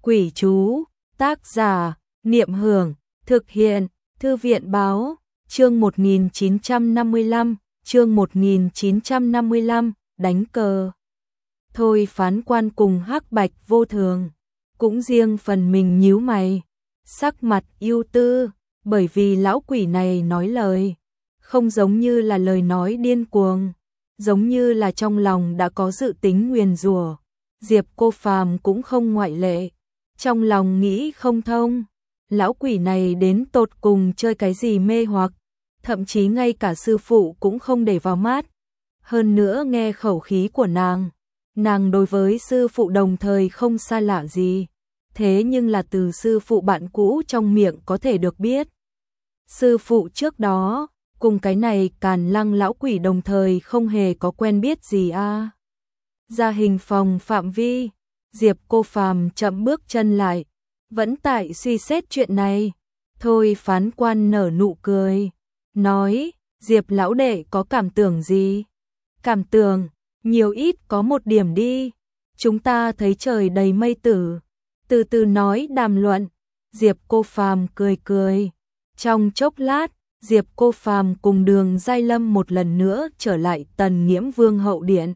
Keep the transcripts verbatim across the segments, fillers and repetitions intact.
Quỷ chú, tác giả, Niệm Hưởng, thực hiện, Thư viện báo, chương một nghìn chín trăm năm mươi lăm, chương một nghìn chín trăm năm mươi lăm, đánh cờ. Thôi phán quan cùng Hắc Bạch Vô Thường, cũng riêng phần mình nhíu mày, sắc mặt ưu tư, bởi vì lão quỷ này nói lời, không giống như là lời nói điên cuồng, giống như là trong lòng đã có dự tính nguyền rủa. Diệp Cô Phàm cũng không ngoại lệ, trong lòng nghĩ không thông, lão quỷ này đến tột cùng chơi cái gì mê hoặc, thậm chí ngay cả sư phụ cũng không để vào mắt. Hơn nữa nghe khẩu khí của nàng, nàng đối với sư phụ đồng thời không xa lạ gì, thế nhưng là từ sư phụ bạn cũ trong miệng có thể được biết. Sư phụ trước đó, cùng cái này Càn Lăng lão quỷ đồng thời không hề có quen biết gì a. À. Ra hình phòng phạm vi, Diệp Cô Phàm chậm bước chân lại, vẫn tại suy xét chuyện này. Thôi phán quan nở nụ cười, nói, Diệp lão đệ có cảm tưởng gì? Cảm tưởng, nhiều ít có một điểm đi, chúng ta thấy trời đầy mây tử, từ từ nói đàm luận. Diệp Cô Phàm cười cười, trong chốc lát, Diệp Cô Phàm cùng Đường Giai Lâm một lần nữa trở lại Tần Nghiễm Vương hậu điện.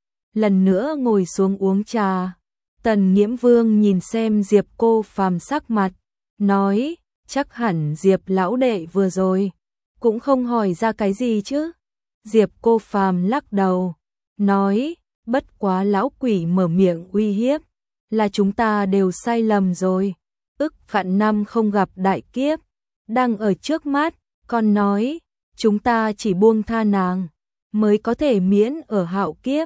Lần nữa ngồi xuống uống trà, Tần Nghiễm Vương nhìn xem Diệp Cô Phàm sắc mặt, nói, chắc hẳn Diệp lão đệ vừa rồi cũng không hỏi ra cái gì chứ? Diệp Cô Phàm lắc đầu, nói, bất quá lão quỷ mở miệng uy hiếp, là chúng ta đều sai lầm rồi, ức vạn năm không gặp đại kiếp, đang ở trước mắt, còn nói, chúng ta chỉ buông tha nàng, mới có thể miễn ở hạo kiếp.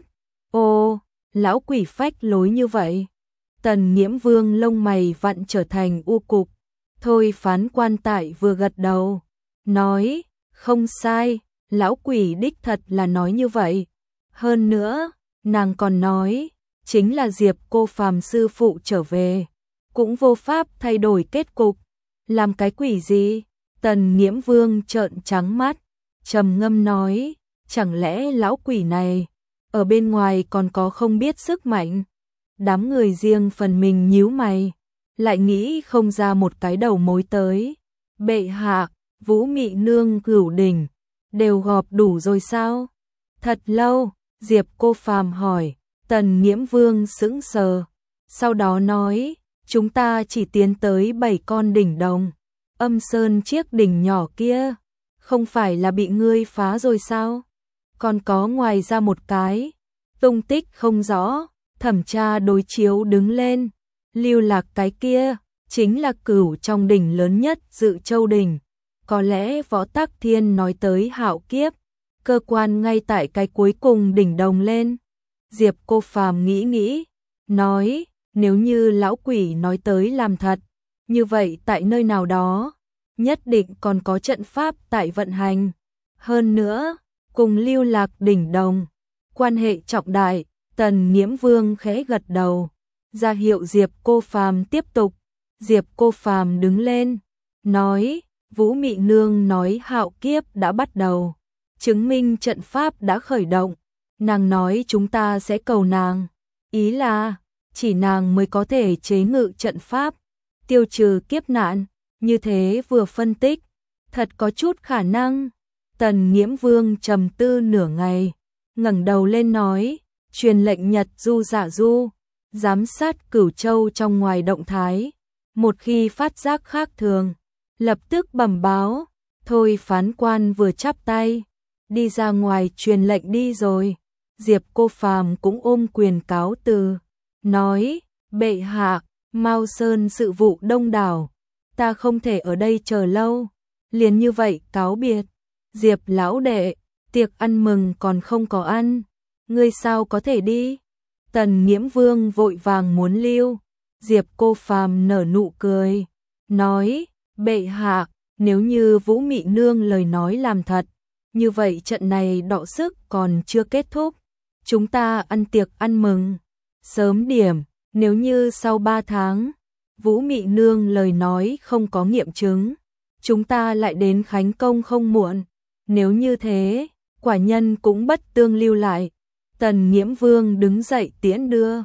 Ô, lão quỷ phách lối như vậy. Tần Nghiễm Vương lông mày vặn trở thành u cục. Thôi phán quan tại vừa gật đầu, nói, không sai, lão quỷ đích thật là nói như vậy. Hơn nữa, nàng còn nói, chính là Diệp Cô Phàm sư phụ trở về, cũng vô pháp thay đổi kết cục. Làm cái quỷ gì? Tần Nghiễm Vương trợn trắng mắt, trầm ngâm nói, chẳng lẽ lão quỷ này ở bên ngoài còn có không biết sức mạnh? Đám người riêng phần mình nhíu mày, lại nghĩ không ra một cái đầu mối tới. Bệ hạ, Vũ Mị Nương, Cửu Đỉnh đều gọp đủ rồi sao? Thật lâu, Diệp Cô Phàm hỏi. Tần Nghiễm Vương sững sờ, sau đó nói, chúng ta chỉ tiến tới bảy con đỉnh đồng, Âm Sơn chiếc đỉnh nhỏ kia, không phải là bị ngươi phá rồi sao? Còn có ngoài ra một cái, tung tích không rõ. Thẩm tra đối chiếu đứng lên, lưu lạc cái kia, chính là cửu trong đỉnh lớn nhất Dự Châu Đỉnh. Có lẽ Võ Tắc Thiên nói tới hạo kiếp, cơ quan ngay tại cái cuối cùng đỉnh đồng lên. Diệp Cô Phàm nghĩ nghĩ, nói, nếu như lão quỷ nói tới làm thật, như vậy tại nơi nào đó, nhất định còn có trận pháp tại vận hành. Hơn nữa, cùng lưu lạc đỉnh đồng, quan hệ trọng đại. Tần Nghiễm Vương khẽ gật đầu, ra hiệu Diệp Cô Phàm tiếp tục. Diệp Cô Phàm đứng lên, nói, Vũ Mị Nương nói hạo kiếp đã bắt đầu, chứng minh trận pháp đã khởi động. Nàng nói chúng ta sẽ cầu nàng, ý là chỉ nàng mới có thể chế ngự trận pháp, tiêu trừ kiếp nạn. Như thế vừa phân tích, thật có chút khả năng. Tần Nghiễm Vương trầm tư nửa ngày, ngẩng đầu lên nói, truyền lệnh Nhật Du Dạ Du, giám sát Cửu Châu trong ngoài động thái, một khi phát giác khác thường, lập tức bẩm báo. Thôi phán quan vừa chắp tay, đi ra ngoài truyền lệnh đi rồi. Diệp Cô Phàm cũng ôm quyền cáo từ, nói, bệ hạ, Mao Sơn sự vụ đông đảo, ta không thể ở đây chờ lâu, liền như vậy cáo biệt. Diệp lão đệ, tiệc ăn mừng còn không có ăn, ngươi sao có thể đi? Tần Nghiễm Vương vội vàng muốn lưu. Diệp Cô Phàm nở nụ cười, nói, bệ hạ, nếu như Vũ Mị Nương lời nói làm thật, như vậy trận này đọ sức còn chưa kết thúc, chúng ta ăn tiệc ăn mừng sớm điểm. Nếu như sau ba tháng, Vũ Mị Nương lời nói không có nghiệm chứng, chúng ta lại đến khánh công không muộn. Nếu như thế, quả nhân cũng bất tương lưu lại. Tần Nghiễm Vương đứng dậy tiễn đưa.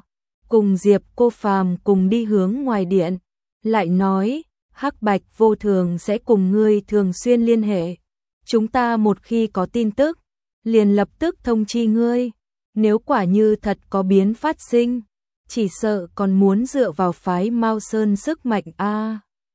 cùng Diệp Cô Phàm cùng đi hướng ngoài điện, lại nói, Hắc Bạch Vô Thường sẽ cùng ngươi thường xuyên liên hệ. Chúng ta một khi có tin tức, liền lập tức thông chi ngươi. Nếu quả như thật có biến phát sinh, chỉ sợ còn muốn dựa vào phái Mao Sơn sức mạnh a.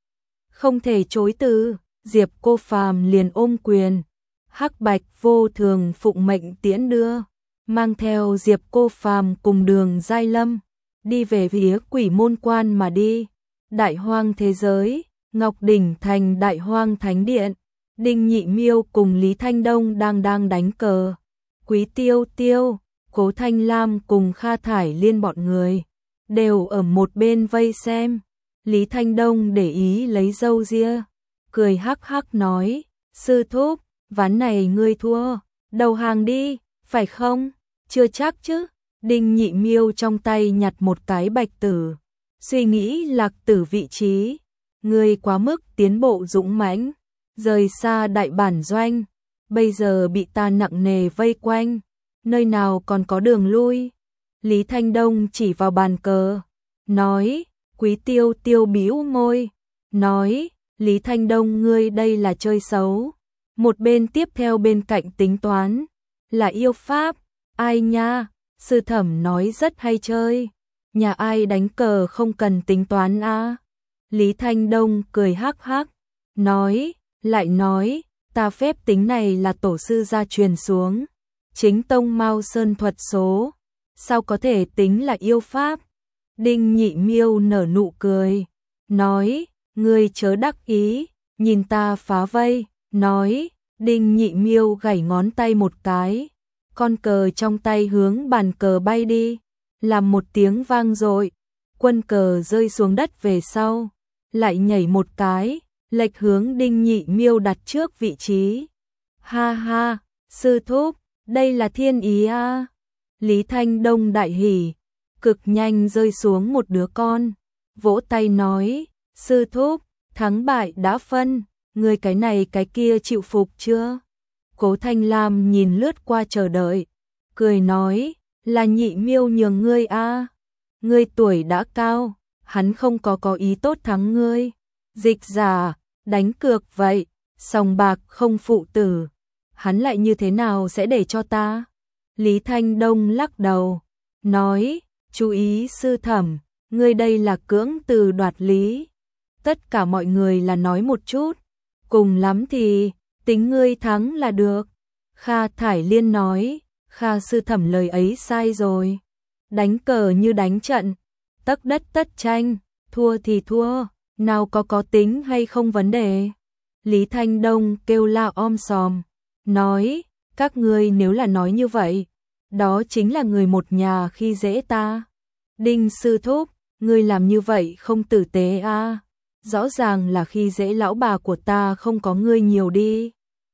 Không thể chối từ, Diệp Cô Phàm liền ôm quyền. Hắc Bạch Vô Thường phụng mệnh tiễn đưa, mang theo Diệp Cô Phàm cùng Đường Giai Lâm, đi về phía Quỷ Môn Quan mà đi. Đại Hoang thế giới, Ngọc Đỉnh thành Đại Hoang Thánh Điện, Đinh Nhị Miêu cùng Lý Thanh Đông đang đang đánh cờ. Quý Tiêu Tiêu, Cố Thanh Lam cùng Kha Thải Liên bọn người đều ở một bên vây xem. Lý Thanh Đông để ý lấy râu ria, cười hắc hắc nói, sư thúc, ván này ngươi thua, đầu hàng đi, phải không? Chưa chắc chứ. Đinh Nhị Miêu trong tay nhặt một cái bạch tử, suy nghĩ lạc tử vị trí. Ngươi quá mức tiến bộ dũng mãnh, rời xa đại bản doanh, bây giờ bị ta nặng nề vây quanh, nơi nào còn có đường lui. Lý Thanh Đông chỉ vào bàn cờ, nói. Quý Tiêu Tiêu bĩu môi, nói, Lý Thanh Đông ngươi đây là chơi xấu. Một bên tiếp theo bên cạnh tính toán, là yêu pháp, ai nha, sư thẩm nói rất hay chơi, nhà ai đánh cờ không cần tính toán a. Lý Thanh Đông cười hắc hắc, nói, lại nói, ta phép tính này là tổ sư gia truyền xuống, chính tông Mao Sơn thuật số, sao có thể tính là yêu pháp. Đinh Nhị Miêu nở nụ cười, nói, ngươi chớ đắc ý, nhìn ta phá vây, nói, Đinh Nhị Miêu gảy ngón tay một cái, con cờ trong tay hướng bàn cờ bay đi, làm một tiếng vang dội, quân cờ rơi xuống đất về sau, lại nhảy một cái, lệch hướng Đinh Nhị Miêu đặt trước vị trí. Ha ha, sư thúc, đây là thiên ý a. Lý Thanh Đông đại hỉ, cực nhanh rơi xuống một đứa con, vỗ tay nói, sư thúc, thắng bại đã phân, người cái này cái kia chịu phục chưa? Cố Thanh Lam nhìn lướt qua chờ đợi, cười nói, là Nhị Miêu nhường ngươi a, ngươi tuổi đã cao, hắn không có có ý tốt thắng ngươi. Dịch giả, đánh cược vậy, sòng bạc không phụ tử, hắn lại như thế nào sẽ để cho ta? Lý Thanh Đông lắc đầu, nói, chú ý sư thẩm, ngươi đây là cưỡng từ đoạt lý. Tất cả mọi người là nói một chút, cùng lắm thì tính ngươi thắng là được. Kha Thải Liên nói, Kha sư thẩm lời ấy sai rồi. Đánh cờ như đánh trận, tất đất tất tranh, thua thì thua, nào có có tính hay không vấn đề. Lý Thanh Đông kêu la om sòm, nói, các ngươi nếu là nói như vậy, đó chính là người một nhà khi dễ ta. Đinh sư thúc, ngươi làm như vậy không tử tế a, rõ ràng là khi dễ lão bà của ta không có ngươi nhiều đi.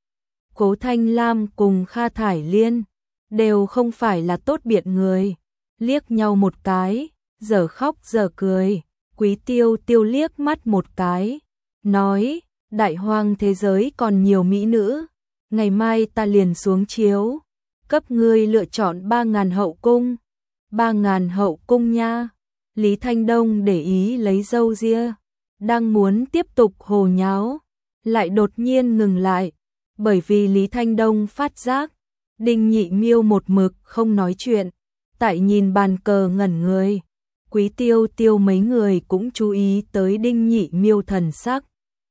Cố Thanh Lam cùng Kha Thải Liên đều không phải là tốt biện người, liếc nhau một cái, giờ khóc giờ cười. Quý Tiêu Tiêu liếc mắt một cái, nói, Đại Hoang thế giới còn nhiều mỹ nữ, ngày mai ta liền xuống chiếu, cấp ngươi lựa chọn ba ngàn hậu cung. Ba ngàn hậu cung nha. Lý Thanh Đông để ý lấy râu ria, đang muốn tiếp tục hồ nháo, lại đột nhiên ngừng lại, bởi vì Lý Thanh Đông phát giác, Đinh Nhị Miêu một mực không nói chuyện, tại nhìn bàn cờ ngẩn người. Quý Tiêu Tiêu mấy người cũng chú ý tới Đinh Nhị Miêu thần sắc.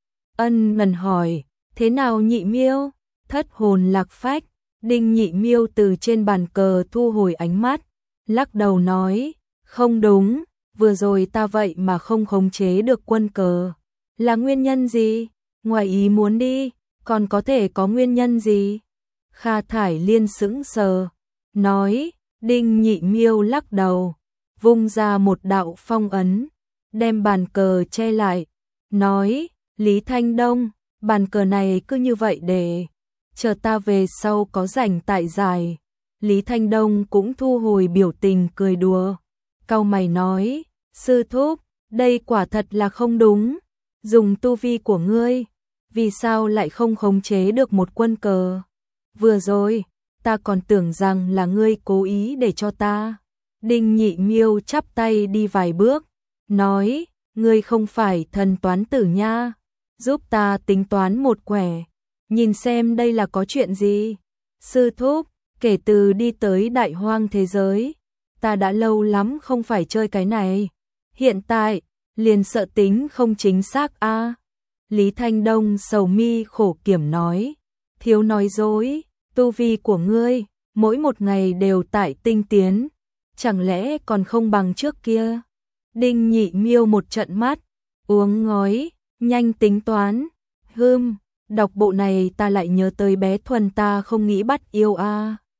Ân ngần hỏi, thế nào Nhị Miêu? Thất hồn lạc phách. Đinh Nhị Miêu từ trên bàn cờ thu hồi ánh mắt, lắc đầu nói, không đúng, vừa rồi ta vậy mà không khống chế được quân cờ. Là nguyên nhân gì? Ngoài ý muốn đi, còn có thể có nguyên nhân gì? Kha Thải Liên sững sờ, nói, Đinh Nhị Miêu lắc đầu, vung ra một đạo phong ấn, đem bàn cờ che lại, nói, Lý Thanh Đông, bàn cờ này cứ như vậy để chờ ta về sau có rảnh tại giải. Lý Thanh Đông cũng thu hồi biểu tình cười đùa, cau mày nói, sư thúc, đây quả thật là không đúng, dùng tu vi của ngươi, vì sao lại không khống chế được một quân cờ? Vừa rồi, ta còn tưởng rằng là ngươi cố ý để cho ta Đinh Nhị Miêu chắp tay đi vài bước, nói, ngươi không phải thần toán tử nha, giúp ta tính toán một quẻ, nhìn xem đây là có chuyện gì. Sư thúc, kể từ đi tới đại hoang thế giới, ta đã lâu lắm không phải chơi cái này. Hiện tại, liền sợ tính không chính xác a. Lý Thanh Đông sầu mi khổ kiểm nói, thiếu nói dối, tu vi của ngươi, mỗi một ngày đều tại tinh tiến, chẳng lẽ còn không bằng trước kia. Đinh Nhị Miêu một trận mắt, uống ngói, nhanh tính toán, hưm, đọc bộ này ta lại nhớ tới bé Thuần ta không nghĩ bắt yêu a.